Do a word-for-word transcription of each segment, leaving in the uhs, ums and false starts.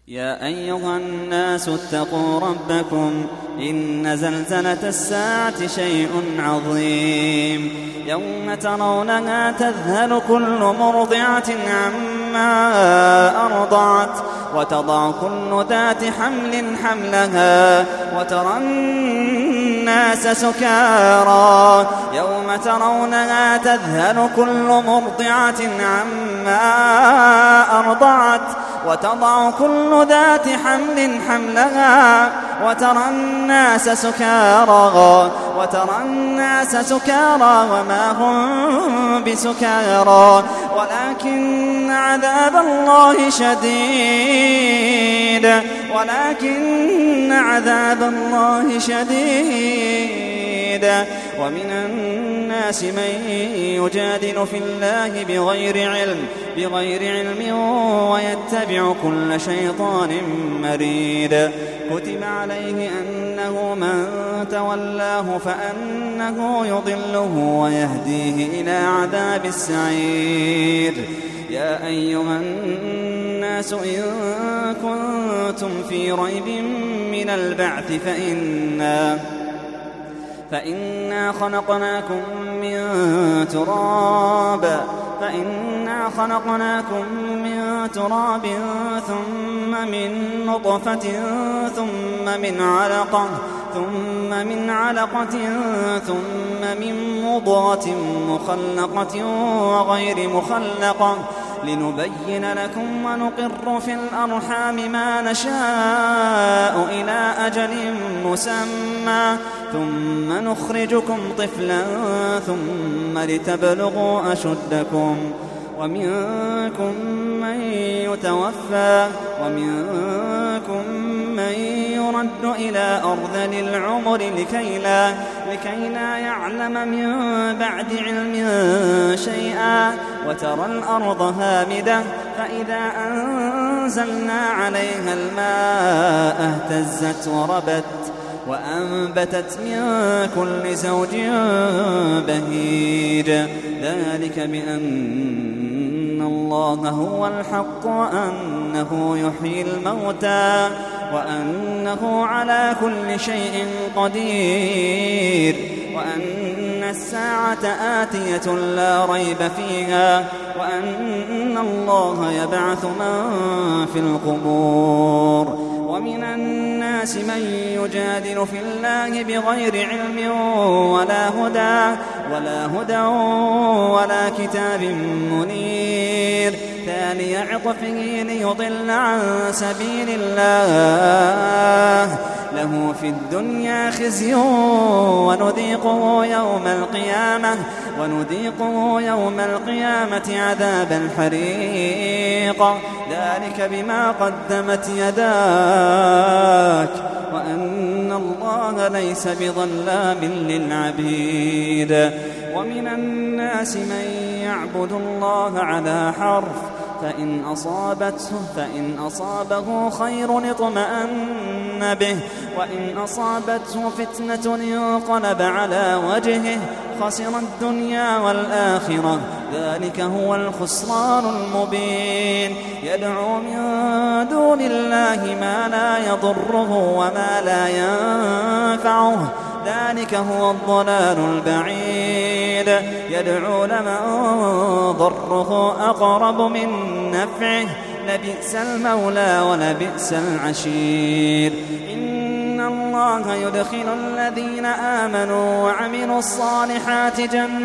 يا أيها الناس اتقوا ربكم إن زلزلة الساعة شيء عظيم يوم ترونها تذهل كل مرضعة عما أرضعت وتضع كل ذات حمل حملها وترى الناس سكارى يوم ترونها تذهل كل مرضعة عما أرضعت وتضع كل ذات حمل حملها وترى الناس سكارى وترى الناس سكارى وما هم بسكارى ولكن عذاب الله شديد ولكن عذاب الله شديد ومن الناس من يجادل في الله بغير علم بغير علم ويتبع كل شيطان مريد كتب عليه أنه من تولاه فأنه يضله ويهديه إلى عذاب السعير يا أيها الناس إن كنتم في ريب من البعث فإنا فإنا خلقناكم من تراب فإنا خلقناكم من تراب ثم من نطفة ثم من علقة ثم من علقة ثم من مضغة مخلقة وغير مخلقة لنبين لكم ونقر في الأرحام ما نشاء إلى أجل مسمى ثم نخرجكم طفلا ثم لتبلغوا أشدكم ومنكم من يتوفى ومنكم من يرد إلى أرذل العمر لكي لا, لكي لا يعلم من بعد علم شيئا وترى الأرض هامدة فإذا أنزلنا عليها الماء اهتزت وربت وأنبتت من كل زوج بهيج ذلك بأن الله هو الحق وأنه يحيي الموتى وأنه على كل شيء قدير وأن الساعة آتية لا ريب فيها وأن الله يبعث من في القبور ومن الناس من يجادل في الله بغير علم ولا هدى ولا هدى ولا كتاب منير ثاني عطفه ليضل عن سبيل الله له في الدنيا خزي ونذيقه يوم القيامة ونذيقه يوم القيامة عذاب الحريق ذلك بما قدمت يداك وأن الله ليس بظلام للعبيد ومن الناس من يعبد الله على حرف فإن أصابته, فإن أصابه خير اطمأن به وإن أصابته فتنة انقلب على وجهه خسر الدنيا والآخرة ذلك هو الخسران المبين يدعو من دون الله ما لا يضره وما لا ينفعه ذلك هو الضلال البعيد يدعو لمن ضره أقرب من نفعه لبئس المولى ولبئس العشير إن الله يدخل الذين آمنوا وعملوا الصالحات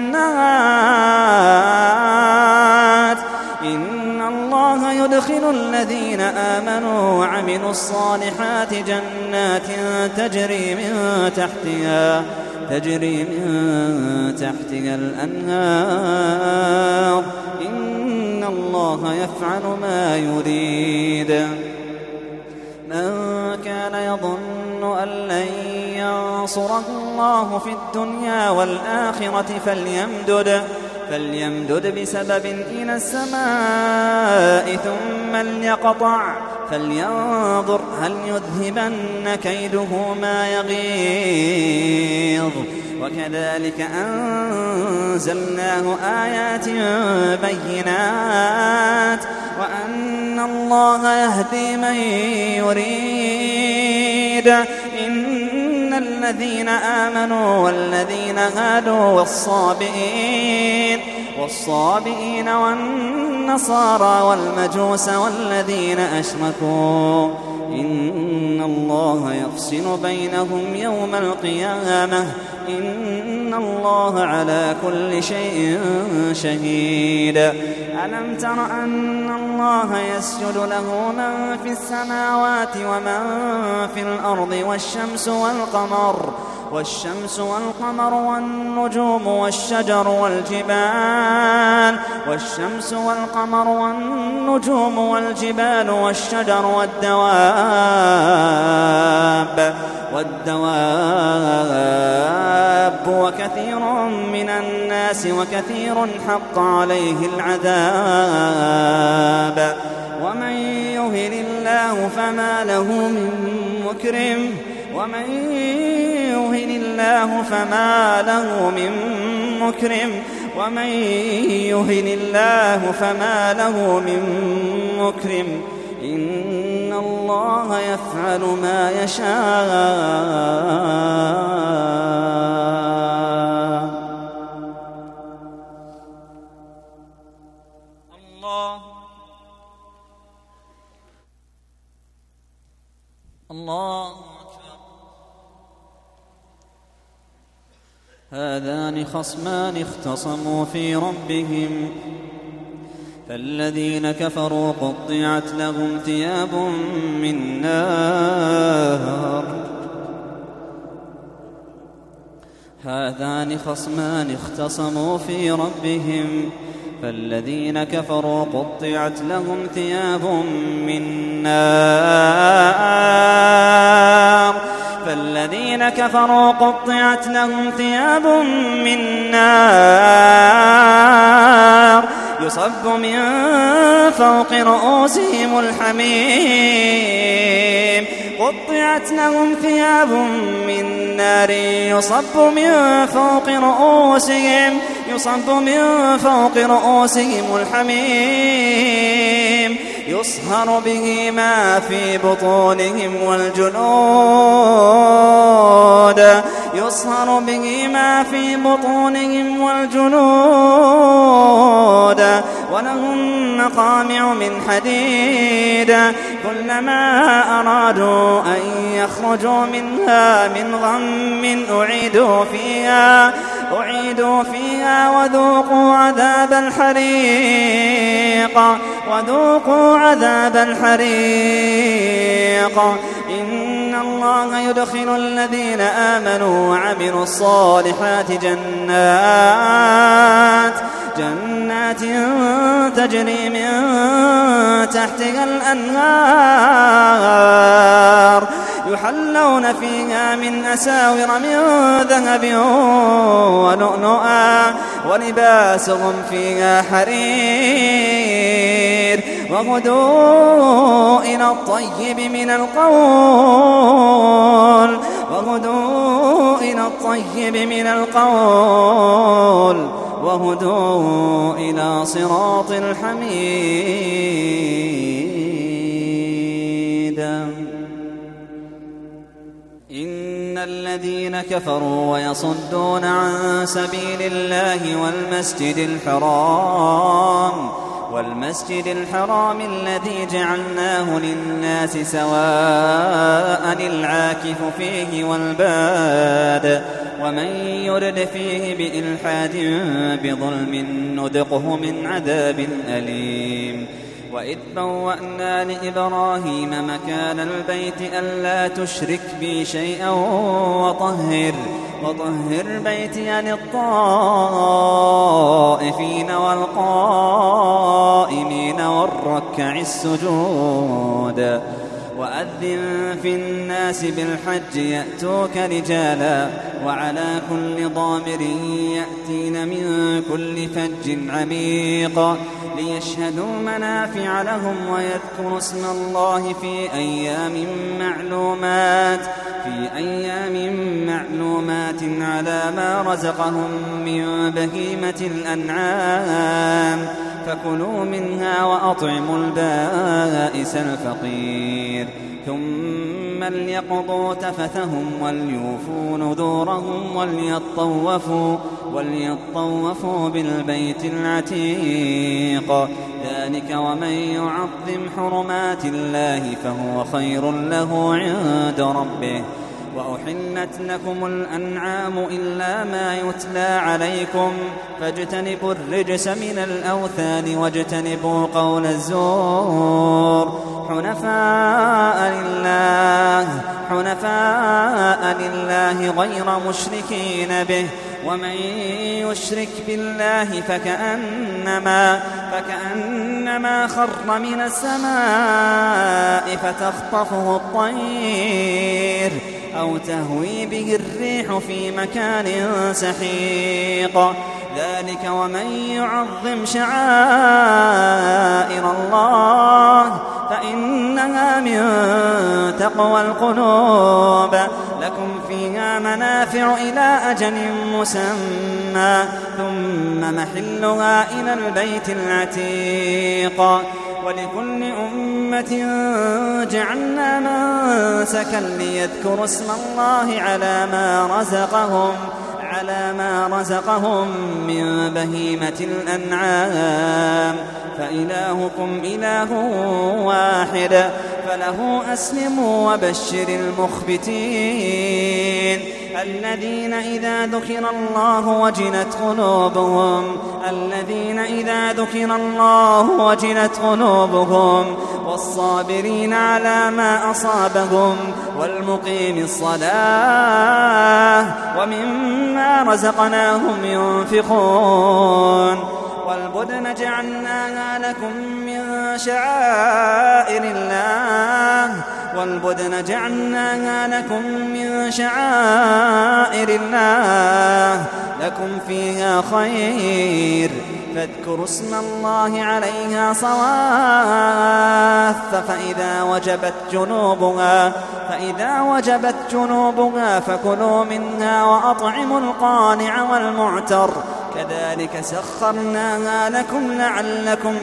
جنات إن الله يدخل الذين آمنوا وعملوا الصالحات جنات تجري من تحتها تجري من تحتها الأنهار إن الله يفعل ما يريد من كان يظن أن لن ينصره الله في الدنيا والآخرة فليمدد فليمدد بسبب إلى السماء ثم ليقطع فلينظر هل يذهبن كيده ما يغيظ وكذلك أنزلناه آيات بينات وأن الله يهدي من يريد. إن الذين آمنوا والذين هادوا والصابئين والصابئين والنصارى والمجوس والذين أشركوا إن الله يفصل بينهم يوم القيامة إن الله على كل شيء شهيد. ألم تر أن الله يسجد له من في السماوات ومن في الأرض والشمس والقمر والشمس والقمر والنجوم والشجر والجبال والشمس والقمر والنجوم والجبال والشجر والدواب والدواب وكثير من الناس وكثير حق عليه العذاب. ومن يهن الله فما له من مكرم ومن يهن الله فما له من مكرم ومن يهن الله فما له من مكرم إن الله يفعل ما يشاء. الله الله هذان خصمان اختصموا في ربهم فالذين كفروا قطعت لهم ثياب من نار هذان خصمان اختصموا في ربهم فالذين كفروا قطعت لهم ثياب من نار فالذين كفروا قطعت لهم ثياب من نار يصب من فوق رؤوسهم الحميم قطعت لهم ثياب من نار يصب من فوق رؤوسهم يصب من فوق رؤوسهم الحميم يصهر به ما في بطونهم والجلود يصهر به ما في بطونهم والجلود ولهم مقامع من حديد كلما أرادوا أن يخرجوا منها من غم أعيدوا فيها أعيدوا فيها وذوقوا عذاب الحريق وذوقوا عذاب الحريق. إن الله يدخل الذين آمنوا وعملوا الصالحات جنات جنات تجري من تحتها الأنهار يحلون فيها من أساور من ذهب ولؤلؤا ولباسهم فيها حرير وهدوا إلى الطيب من القول وهدوا إلى الطيب من القول وهدوا إلى صراط الحميد. إن الذين كفروا ويصدون عن سبيل الله والمسجد الحرام والمسجد الحرام الذي جعلناه للناس سواء العاكف فيه والباد ومن يرد فيه بإلحاد بظلم نذقه من عذاب أليم. وإذ بوأنا لإبراهيم مكان البيت ألا تشرك بي شيئا وطهر وطهر بيتي للطائفين والقائمين والركع السجود. وأذن في الناس بالحج يأتوك رجالا وعلى كل ضامر يأتين من كل فج عميق ليشهدوا منافع لهم ويذكروا اسم الله في أيام معلومات في أيام معلومات على ما رزقهم من بهيمة الأنعام فكلوا منها وأطعموا البائس الفقير ثم ليقضوا تفثهم وليوفوا نذورهم وليطوفوا, وليطوفوا بالبيت العتيق ذلك ومن يعظم حرمات الله فهو خير له عند ربه وأحلت لكم الأنعام إلا ما يتلى عليكم فاجتنبوا الرجس من الأوثان واجتنبوا قول الزور حنفاء لله, حنفاء لله غير مشركين به ومن يشرك بالله فكأنما, فكأنما خر من السماء فتخطفه الطير أو تهوي به الريح في مكان سحيق ذلك ومن يعظم شعائر الله فإنها من تقوى القلوب لكم فيها منافع إلى أجل مسمى ثم محلها إلى البيت العتيق ولكل أمة جعلنا منسكا ليذكروا اسم الله على ما رزقهم على ما رزقهم من بهيمة الأنعام فإلهكم إله واحد فله أسلموا وبشر المخبتين الذين إذا ذكر الله وجلت قلوبهم الذين إذا ذكر الله وجلت قلوبهم والصابرين على ما أصابهم والمقيم الصلاة ومما رزقناهم ينفقون والبدن جعلناها لكم من شعائر الله والبدن جعلناها لكم من شعائر الله لكم فيها خير فاذكروا اسم الله عليها صواف فإذا وجبت جنوبها فإذا وجبت جنوبها فكلوا منها وأطعموا القانع والمعتر كذلك سخرناها لكم لعلكم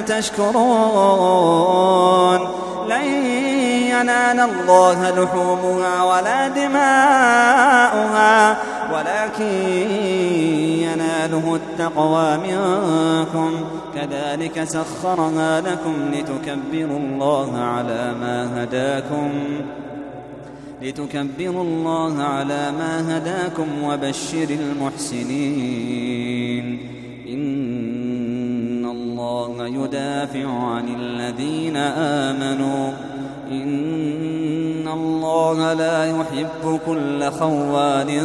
تشكرون لن ينال الله لحومها ولا دماؤها ولكن يناله التقوى منكم كذلك سخرها لكم لتكبروا الله على ما هداكم لتكبروا الله على ما هداكم وبشر المحسنين إن الله يدافع عن الذين آمنوا إن الله لا يحب كل خوان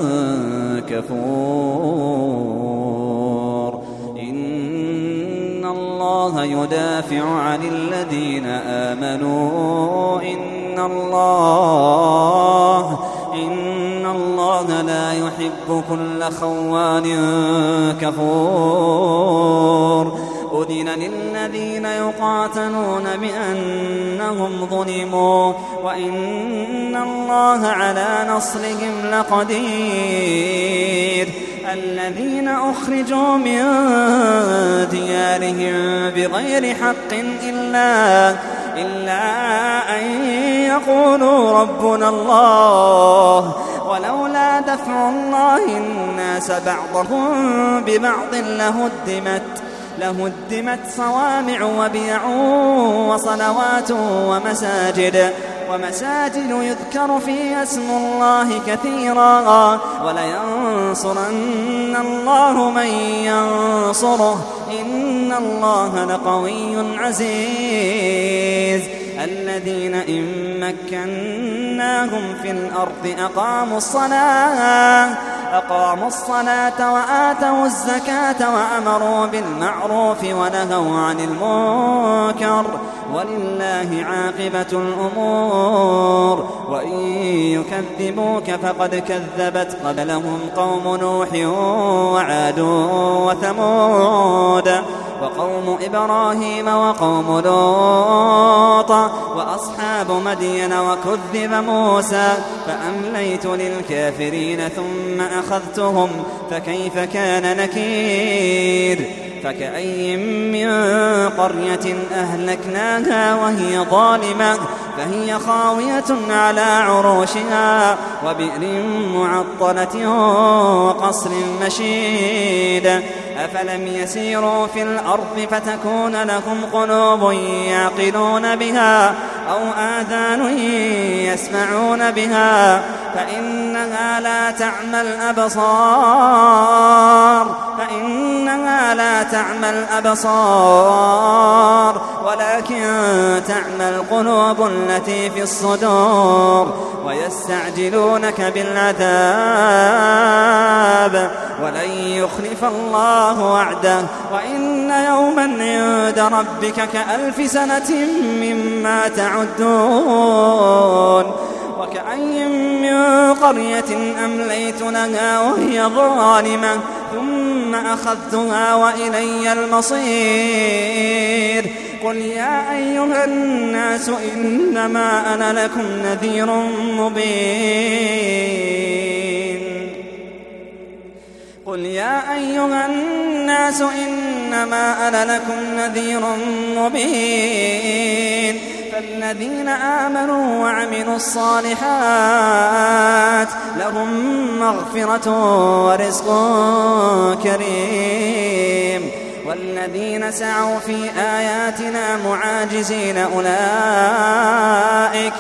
كفور إن الله يدافع عن الذين آمنوا إن الله إن الله لا يحب كل خوان كفور أذن للذين يقاتلون بأنهم ظلموا وإن الله على نصرهم لقدير الذين أخرجوا من ديارهم بغير حق إلا إلا أن يقولوا ربنا الله ولولا دفع الله الناس بعضهم ببعض لهدمت لهدمت صوامع وبيع وصلوات ومساجد ومساجد يذكر فيها اسم الله كثيرا ولينصرن الله من ينصره إن الله لقوي عزيز الذين إن مكناهم في الأرض أقاموا الصلاة أقاموا الصلاة وآتوا الزكاة وأمروا بالمعروف ونهوا عن المنكر ولله عاقبة الأمور. وإن يكذبوك فقد كذبت قبلهم قوم نوح وعاد وثمود وقوم إبراهيم وقوم لوط وأصحاب مدين وكذب موسى فأمليت للكافرين ثم أخذتهم فكيف كان نكير. فكأي من قرية أهلكناها وهي ظالمة فهي خاوية على عروشها وبئر معطلة وقصر مشيد. أفلم يسيروا في الأرض فتكون لهم قلوب يعقلون بها أو آذان يسمعون بها فإنها لا تعمى الأبصار فإنها لا تعمى الأبصار ولكن تعمى القلوب التي في الصدور. ويستعجلونك بالعذاب ولن يخلف الله وعده وإن يوما عند ربك كألف سنة مما تعدون. وكأي من قرية أمليت لها وهي ظالمة ثم أخذتها وإلي المصير. قل يا أيها الناس إنما أنا لكم نذير مبين قل يا أيها الناس إنما أنا لكم نذير مبين فالذين آمنوا وعملوا الصالحات لهم مغفرة ورزق كريم. والذين سعوا في آياتنا معاجزين أولئك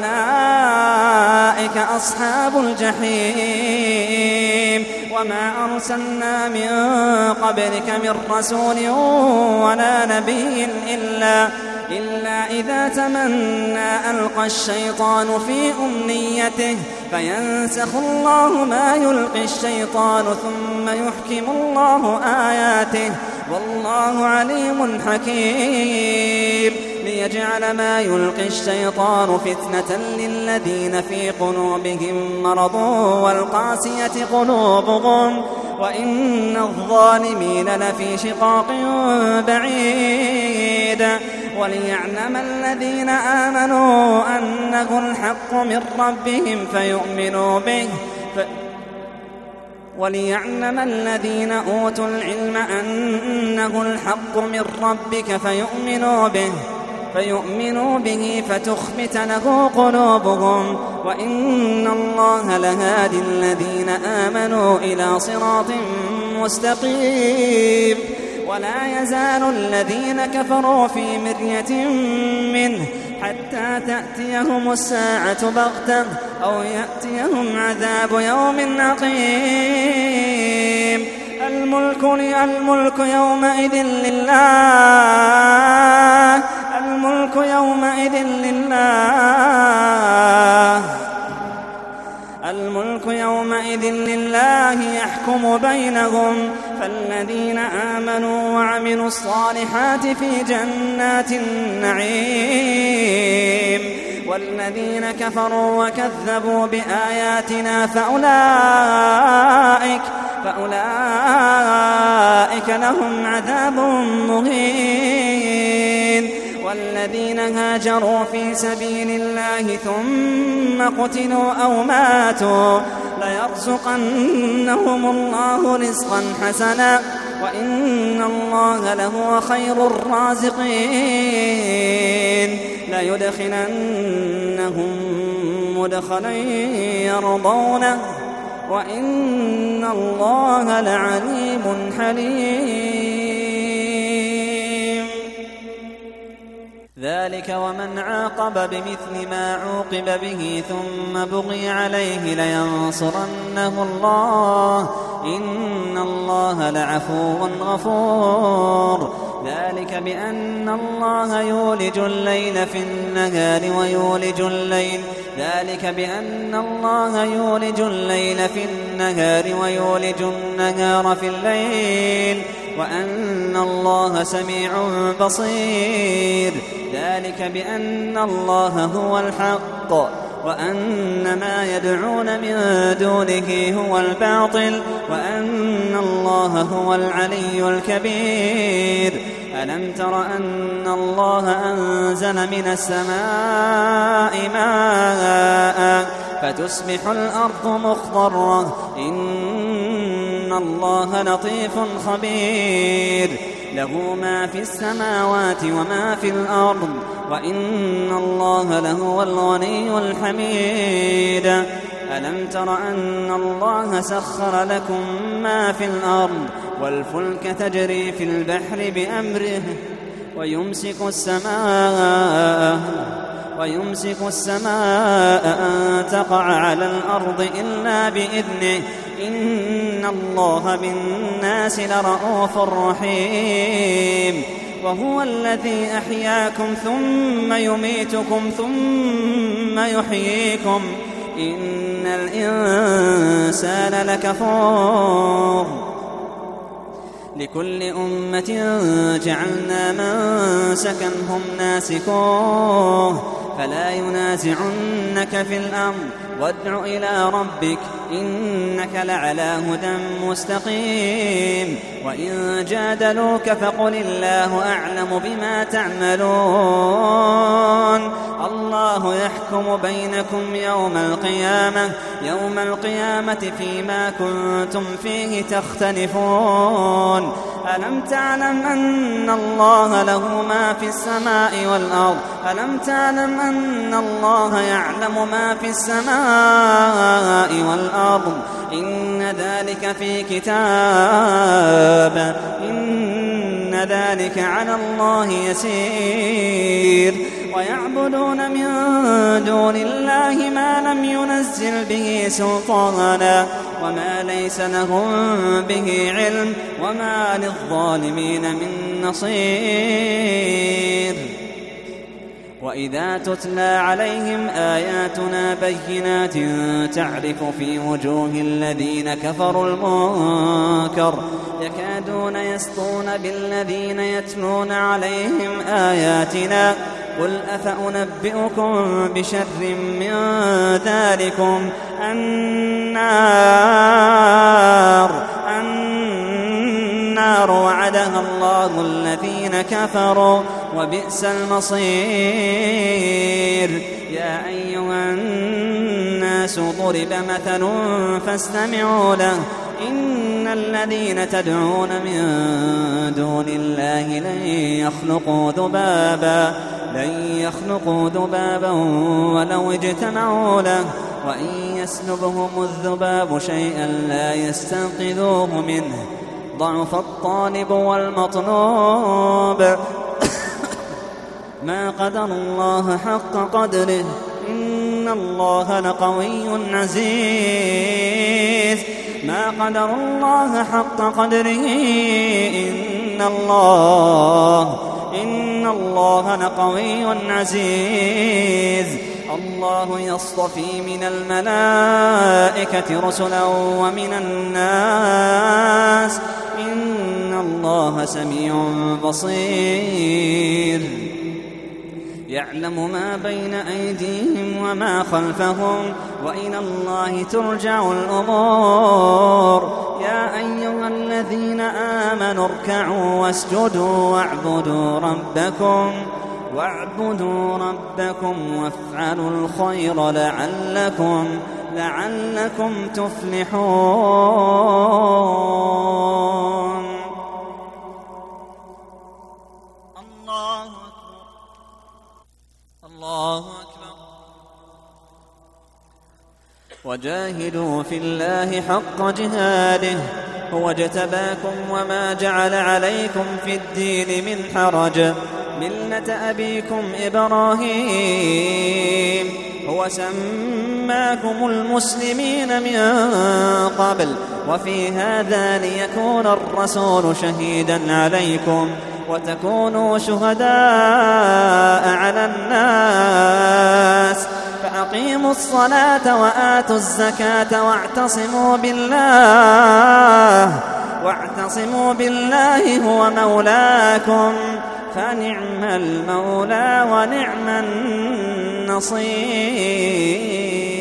أولئك أصحاب الجحيم. وما أرسلنا من قبلك من رسول ولا نبي إلا إلا إذا تمنى ألقى الشيطان في أمنيته فينسخ الله ما يلقي الشيطان ثم يحكم الله آياته والله عليم حكيم. ليجعل ما يلقي الشيطان فتنة للذين في قلوبهم مرض والقاسية قلوبهم وإن الظالمين لفي شقاق بعيد. وليعلم الذين آمنوا أنه الحق من ربهم فيؤمنوا به ف... وليعلم الذين أوتوا العلم أنه الحق من ربك فيؤمنوا به فيؤمنوا به فتخبت له قلوبهم وإن الله لهادي الذين آمنوا إلى صراط مستقيم. ولا يزال الذين كفروا في مرية منه حتى تأتيهم الساعة بغتة أو يأتيهم عذاب يوم عقيم. الملك الملك يومئذ لله الملك يومئذ لله الملك يومئذ لله يحكم بينهم. فالذين آمنوا وعملوا الصالحات في جنات النعيم والذين كفروا وكذبوا بآياتنا فأولئك فأولئك لهم عذاب مهين. والذين هاجروا في سبيل الله ثم قتلوا أو ماتوا ليرزقنهم الله رزقا حسنا وإن الله لهو خير الرازقين. ليدخلنهم مدخلا يرضونه وإن الله لعليم حليم. ذلك ومن عاقب بمثل ما عوقب به ثم بغي عليه لينصرنه الله إن الله لعفو غفور. ذلك بأن الله يولج الليل في النهار ويولج الليل ذلك بأن الله يولج الليل في النهار ويولج النهار في الليل وأن الله سميع بصير. ذلك بأن الله هو الحق وأن ما يدعون من دونه هو الباطل وأن الله هو العلي الكبير. ألم تر أن الله أنزل من السماء ماء فتصبح الأرض مخضرة إن الله لطيف خبير. له ما في السماوات وما في الأرض وإن الله لهو الغني الحميد. ألم تر أن الله سخر لكم ما في الأرض والفلك تجري في البحر بأمره ويمسك السماء ويمسك السماء أن تقع على الأرض إلا بإذنه إن الله بالناس لرءوف رحيم. وهو الذي أحياكم ثم يميتكم ثم يحييكم إن الإنسان لكفور. لكل أمة جعلنا منسكا هم ناسكوه فلا ينازعنك في الأمر وادع إلى ربك إنك لعلى هدى مستقيم. وإن جادلوك فقل الله أعلم بما تعملون الله يحكم بينكم يوم القيامة يوم القيامة فيما كنتم فيه تختلفون. ألم تعلم أن الله له ما في السماء والأرض ألم تعلم أن الله يعلم ما في السماء والأرض إن ذلك في كتاب إن ذلك على الله يسير. ويعبدون من دون الله ما لم ينزل به سلطانا وما ليس لهم به علم وما للظالمين من نصير. وإذا تتلى عليهم آياتنا بينات تعرف في وجوه الذين كفروا المنكر يكادون يسطون بالذين يتلون عليهم آياتنا قل أفأنبئكم بشر من ذلكم النار النار وعدها الله الذين كفروا وبئس المصير. يا أيها الناس ضرب مثل فاستمعوا له إن الذين تدعون من دون الله لن يخلقوا ذبابا لن يخلقوا ذبابا ولو اجتمعوا له وإن يسلبهم الذباب شيئا لا يستنقذوه منه ضعف الطالب والمطلوب ما قدر الله حق قدره إن الله لقوي عزيز. ما قدر الله حق قدره إن الله إن الله لقوي عزيز. الله يصطفي من الملائكة رسلا ومن الناس إن الله سميع بصير. يعلم ما بين أيديهم وما خلفهم وإلى الله ترجع الأمور. يا أيها الذين آمنوا اركعوا واسجدوا واعبدوا ربكم واعبدوا ربكم وافعلوا الخير لعلكم لعلكم تفلحون. الله أكبر الله أكبر. وجاهدوا في الله حق جهاده هو اجتباكم وما جعل عليكم في الدين من حرج ملة أبيكم إبراهيم هو سماكم المسلمين من قبل وفي هذا ليكون الرسول شهيدا عليكم وتكونوا شهداء على الناس فأقيموا الصلاة وآتوا الزكاة واعتصموا بالله واعتصموا بالله هو مولاكم فنعم المولى ونعم النصير.